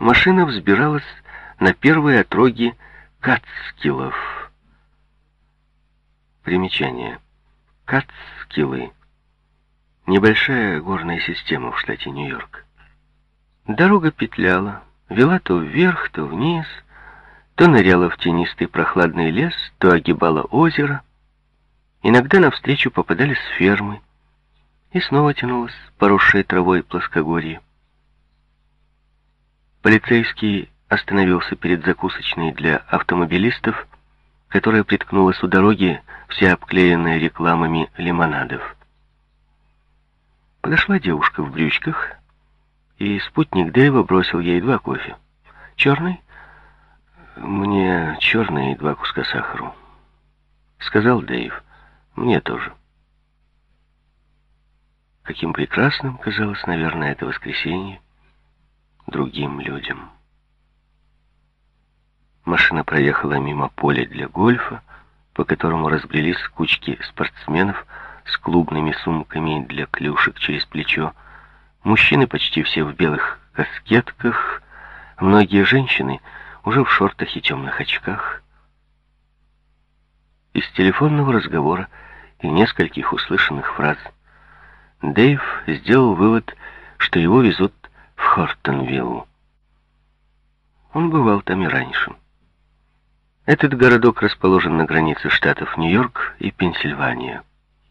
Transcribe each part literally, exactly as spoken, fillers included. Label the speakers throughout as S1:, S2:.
S1: машина взбиралась на первые отроги Катскиллов. Примечание. Катскиллы. Небольшая горная система в штате Нью-Йорк. Дорога петляла, вела то вверх, то вниз, то ныряла в тенистый прохладный лес, то огибала озеро. Иногда навстречу попадались фермы, и снова тянулась поросшая травой плоскогорье. Полицейский остановился перед закусочной для автомобилистов, которая приткнулась у дороги, вся обклеенная рекламами лимонадов. Подошла девушка в брючках, и спутник Дэйва бросил ей два кофе. «Черный?» «Мне черный и два куска сахару», — сказал Дэйв. «Мне тоже». Каким прекрасным казалось, наверное, это воскресенье другим людям. Машина проехала мимо поля для гольфа, по которому разбрелись кучки спортсменов с клубными сумками для клюшек через плечо. Мужчины почти все в белых каскетках, многие женщины уже в шортах и темных очках. Из телефонного разговора и нескольких услышанных фраз Дэйв сделал вывод, что его везут в Хортонвилл. Он бывал там и раньше. Этот городок расположен на границе штатов Нью-Йорк и Пенсильвания.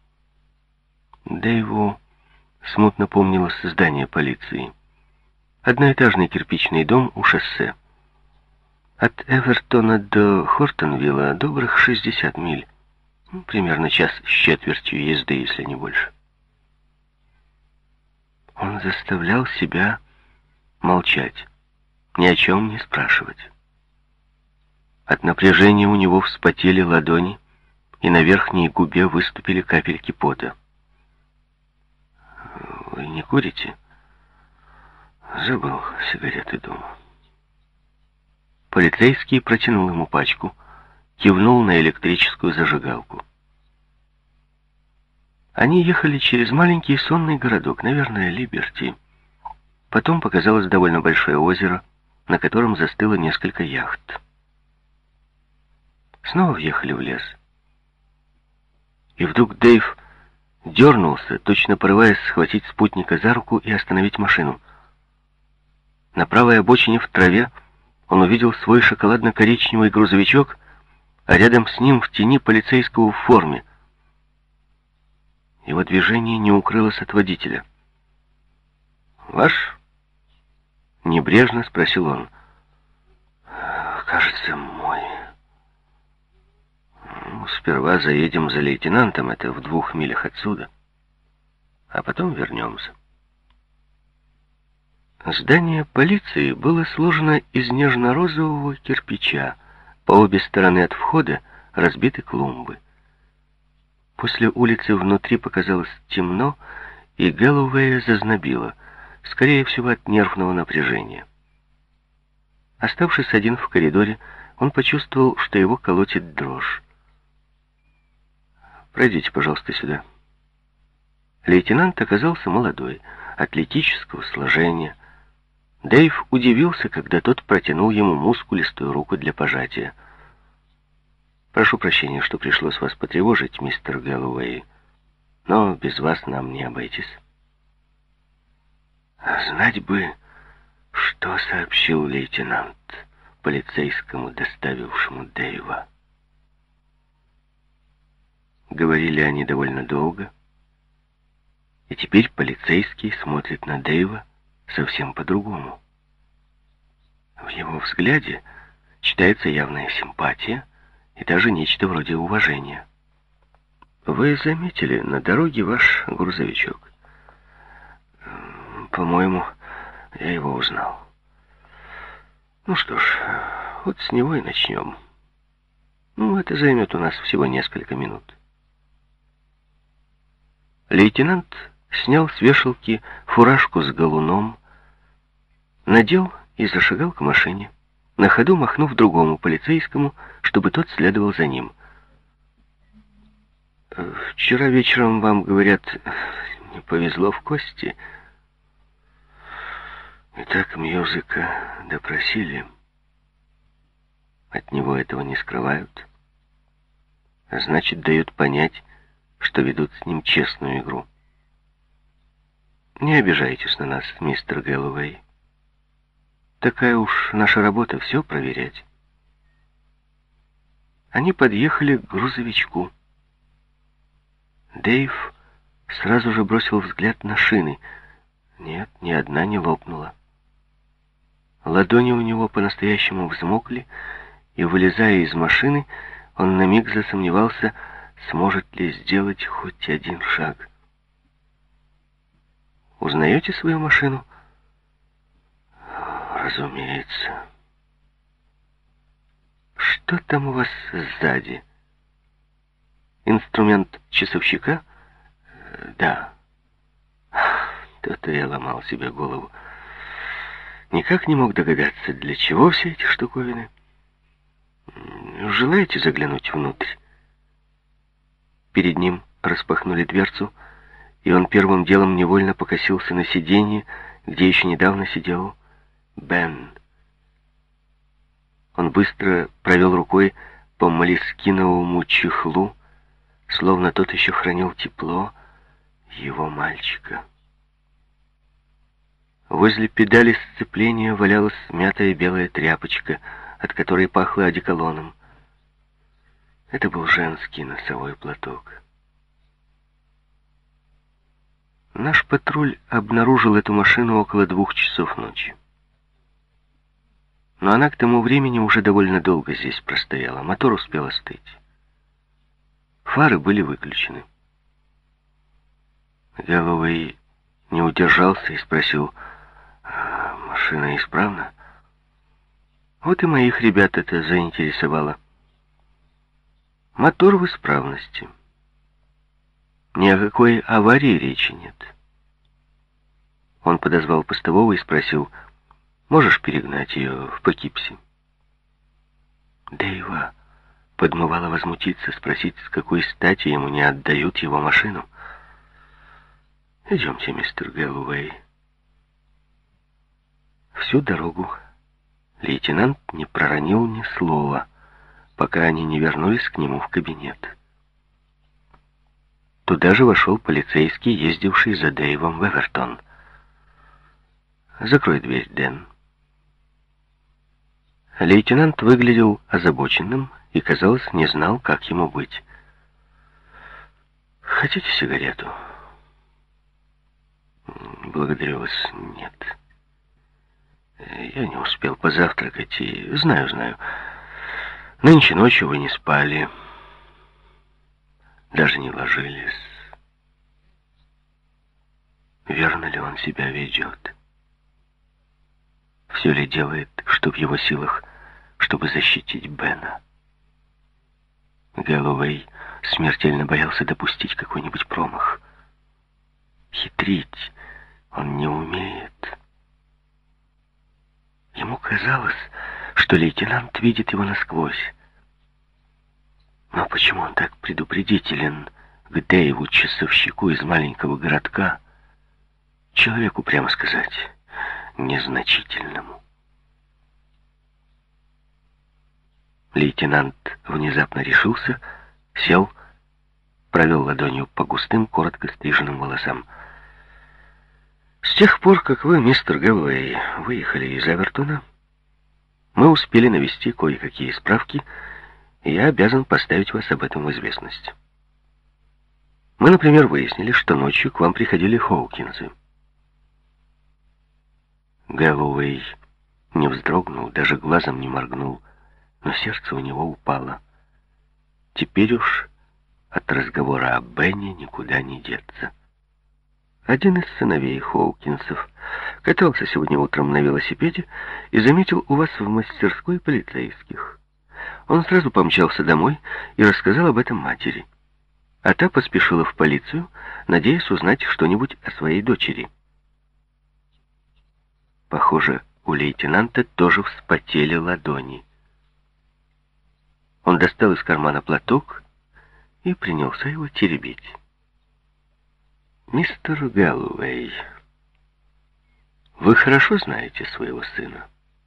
S1: Дэйву смутно помнилось здание полиции. Одноэтажный кирпичный дом у шоссе. От Эвертона до Хортонвилла добрых шестьдесят миль. Ну, примерно час с четвертью езды, если не больше. Он заставлял себя молчать, ни о чем не спрашивать. От напряжения у него вспотели ладони, и на верхней губе выступили капельки пота. «Вы не курите?» «Забыл сигареты дома». Полицейский протянул ему пачку, кивнул на электрическую зажигалку. Они ехали через маленький сонный городок, наверное, Либерти. Потом показалось довольно большое озеро, на котором застыло несколько яхт. Снова въехали в лес. И вдруг Дэйв дернулся, точно порываясь схватить спутника за руку и остановить машину. На правой обочине в траве он увидел свой шоколадно-коричневый грузовичок, а рядом с ним в тени полицейского в форме. Его движение не укрылось от водителя. «Ваш?» — небрежно спросил он. «Кажется, мой. Ну, сперва заедем за лейтенантом, это в двух милях отсюда, а потом вернемся». Здание полиции было сложено из нежно-розового кирпича. По обе стороны от входа разбиты клумбы. После улицы внутри показалось темно, и Гэллоуэя зазнобило, скорее всего, от нервного напряжения. Оставшись один в коридоре, он почувствовал, что его колотит дрожь. «Пройдите, пожалуйста, сюда». Лейтенант оказался молодой, атлетического сложения. Дэйв удивился, когда тот протянул ему мускулистую руку для пожатия. «Прошу прощения, что пришлось вас потревожить, мистер Гэллоуэй, но без вас нам не обойтись». Знать бы, что сообщил лейтенант полицейскому, доставившему Дэйва. Говорили они довольно долго, и теперь полицейский смотрит на Дэйва совсем по-другому. В его взгляде читается явная симпатия и даже нечто вроде уважения. «Вы заметили на дороге ваш грузовичок?» «По-моему, я его узнал». «Ну что ж, вот с него и начнем. Ну, это займет у нас всего несколько минут». Лейтенант снял с вешалки фуражку с галуном, надел и зашагал к машине, на ходу махнув другому полицейскому, чтобы тот следовал за ним. «Вчера вечером вам, говорят, не повезло в кости». Итак, Мьюзика допросили. От него этого не скрывают. А значит, дают понять, что ведут с ним честную игру. Не обижайтесь на нас, мистер Гэллоуэй. Такая уж наша работа — все проверять. Они подъехали к грузовичку. Дэйв сразу же бросил взгляд на шины. Нет, ни одна не лопнула. Ладони у него по-настоящему взмокли, и, вылезая из машины, он на миг засомневался, сможет ли сделать хоть один шаг. «Узнаете свою машину?» «Разумеется». «Что там у вас сзади? Инструмент часовщика?» «Да». То-то я ломал себе голову. Никак не мог догадаться, для чего все эти штуковины. «Желаете заглянуть внутрь?» Перед ним распахнули дверцу, и он первым делом невольно покосился на сиденье, где еще недавно сидел Бен. Он быстро провел рукой по молескиновому чехлу, словно тот еще хранил тепло его мальчика. Возле педали сцепления валялась мятая белая тряпочка, от которой пахло одеколоном. Это был женский носовой платок. Наш патруль обнаружил эту машину около двух часов ночи. Но она к тому времени уже довольно долго здесь простояла. Мотор успел остыть. Фары были выключены. Гэллоуэй не удержался и спросил: «А машина исправна?» Вот и моих ребят это заинтересовало. Мотор в исправности. Ни о какой аварии речи нет. Он подозвал постового и спросил: «Можешь перегнать ее в Покипси?» Дэйва подмывало возмутиться, спросить, с какой стати ему не отдают его машину. «Идемте, мистер Гэллоуэй». Всю дорогу лейтенант не проронил ни слова, пока они не вернулись к нему в кабинет. Туда же вошел полицейский, ездивший за Дэйвом в Эвертон. «Закрой дверь, Дэн». Лейтенант выглядел озабоченным и, казалось, не знал, как ему быть. «Хотите сигарету?» «Благодарю вас, нет. Я не успел позавтракать и... Знаю, знаю. Нынче ночью вы не спали. Даже не ложились. Верно ли он себя ведет? Все ли делает, что в его силах, чтобы защитить Бена?» Гэллоуэй смертельно боялся допустить какой-нибудь промах. Хитрить он не умеет. Ему казалось, что лейтенант видит его насквозь. Но почему он так предупредителен к Дэйву, часовщику из маленького городка, человеку, прямо сказать, незначительному? Лейтенант внезапно решился, сел, провел ладонью по густым, коротко стриженным волосам. «С тех пор, как вы, мистер Гэллоуэй, выехали из Эвертона, мы успели навести кое-какие справки, и я обязан поставить вас об этом в известность. Мы, например, выяснили, что ночью к вам приходили Хоукинсы». Гэллоуэй не вздрогнул, даже глазом не моргнул, но сердце у него упало. Теперь уж от разговора о Бене никуда не деться. Один из сыновей Хоукинсов катался сегодня утром на велосипеде и заметил у вас в мастерской полицейских. Он сразу помчался домой и рассказал об этом матери. А та поспешила в полицию, надеясь узнать что-нибудь о своей дочери. Похоже, у лейтенанта тоже вспотели ладони. Он достал из кармана платок и принялся его теребить. «Мистер Гэллоуэй, Вы хорошо знаете своего сына?»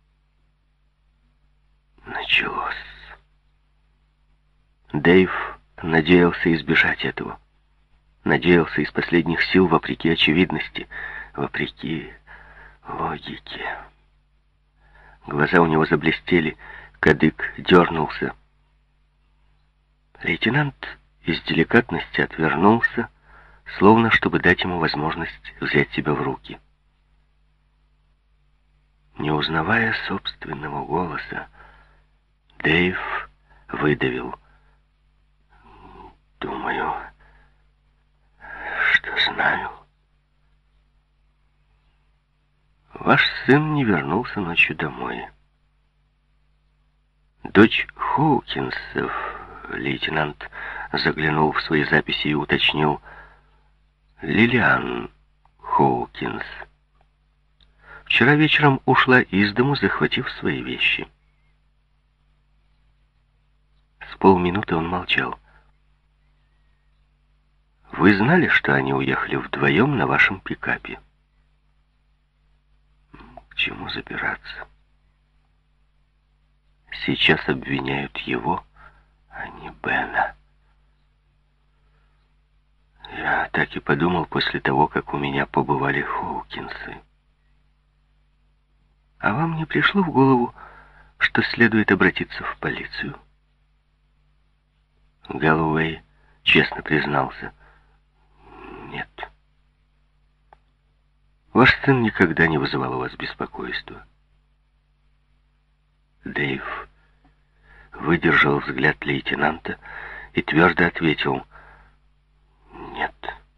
S1: Началось. Дэйв надеялся избежать этого. Надеялся из последних сил, вопреки очевидности, вопреки логике. Глаза у него заблестели, кадык дернулся. Лейтенант из деликатности отвернулся, словно чтобы дать ему возможность взять себя в руки. Не узнавая собственного голоса, Дэйв выдавил: «Думаю, что знаю. Ваш сын не вернулся ночью домой. Дочь Хоукинсов», лейтенант заглянул в свои записи и уточнил, «Лилиан Хоукинс, вчера вечером ушла из дому, захватив свои вещи». С полминуты он молчал. «Вы знали, что они уехали вдвоем на вашем пикапе?» «К чему запираться? Сейчас обвиняют его, а не Бена». Я так и подумал после того, как у меня побывали Хоукинсы. А вам не пришло в голову, что следует обратиться в полицию? Гэллоуэй честно признался: «Нет. Ваш сын никогда не вызывал у вас беспокойства». Дэйв выдержал взгляд лейтенанта и твердо ответил: «Нет».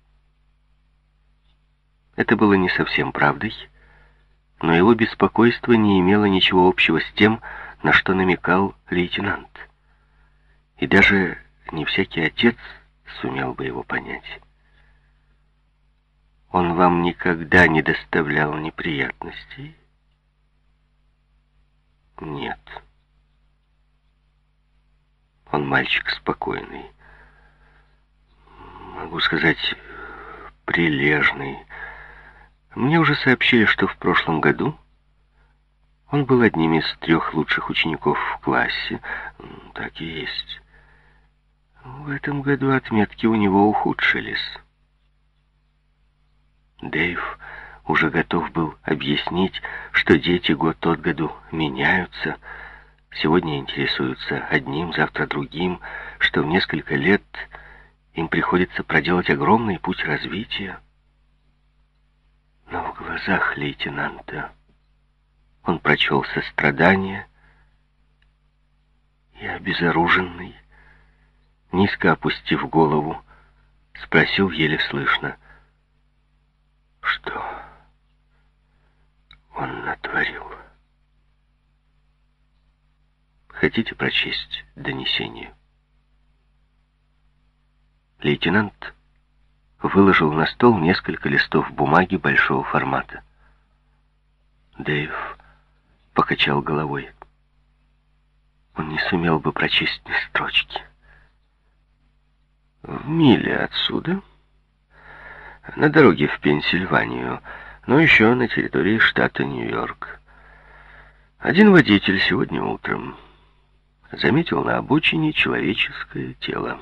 S1: Это было не совсем правдой, но его беспокойство не имело ничего общего с тем, на что намекал лейтенант. И даже не всякий отец сумел бы его понять. «Он вам никогда не доставлял неприятностей?» «Нет. Он мальчик спокойный. Могу сказать, прилежный. Мне уже сообщили, что в прошлом году он был одним из трех лучших учеников в классе. Так и есть. В этом году отметки у него ухудшились». Дэйв уже готов был объяснить, что дети год от году меняются. Сегодня интересуются одним, завтра другим, что в несколько лет им приходится проделать огромный путь развития. Но в глазах лейтенанта он прочел сострадание и, обезоруженный, низко опустив голову, спросил еле слышно: «Что он натворил?» Хотите прочесть донесение?» Лейтенант выложил на стол несколько листов бумаги большого формата. Дэйв покачал головой. Он не сумел бы прочесть ни строчки. «В миле отсюда, на дороге в Пенсильванию, но еще на территории штата Нью-Йорк, один водитель сегодня утром заметил на обочине человеческое тело.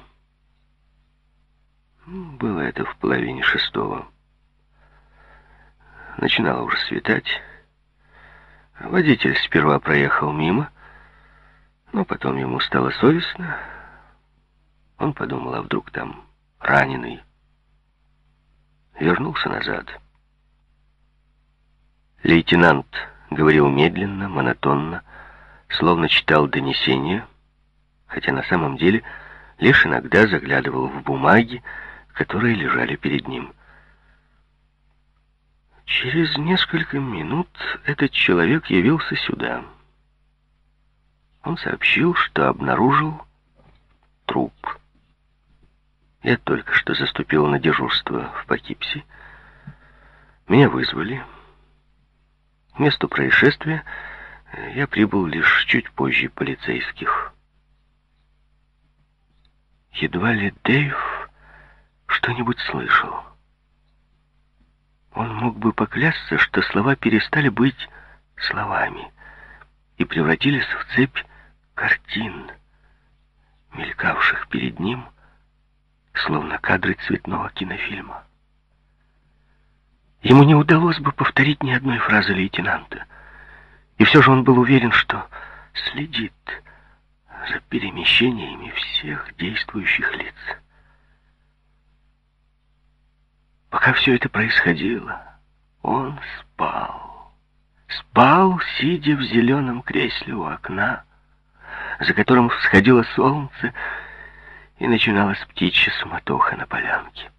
S1: Было это в половине шестого. Начинало уже светать. Водитель сперва проехал мимо, но потом ему стало совестно. Он подумал, а вдруг там раненый. Вернулся назад. Лейтенант говорил медленно, монотонно, словно читал донесение, хотя на самом деле лишь иногда заглядывал в бумаги, которые лежали перед ним. Через несколько минут этот человек явился сюда. Он сообщил, что обнаружил труп. Я только что заступил на дежурство в Покипси. Меня вызвали. К месту происшествия я прибыл лишь чуть позже полицейских. Едва ли Дэйв что-нибудь слышал. Он мог бы поклясться, что слова перестали быть словами и превратились в цепь картин, мелькавших перед ним, словно кадры цветного кинофильма. Ему не удалось бы повторить ни одной фразы лейтенанта, и все же он был уверен, что следит за перемещениями всех действующих лиц. Пока все это происходило, он спал. Спал, сидя в зеленом кресле у окна, за которым всходило солнце, и начиналась птичья суматоха на полянке.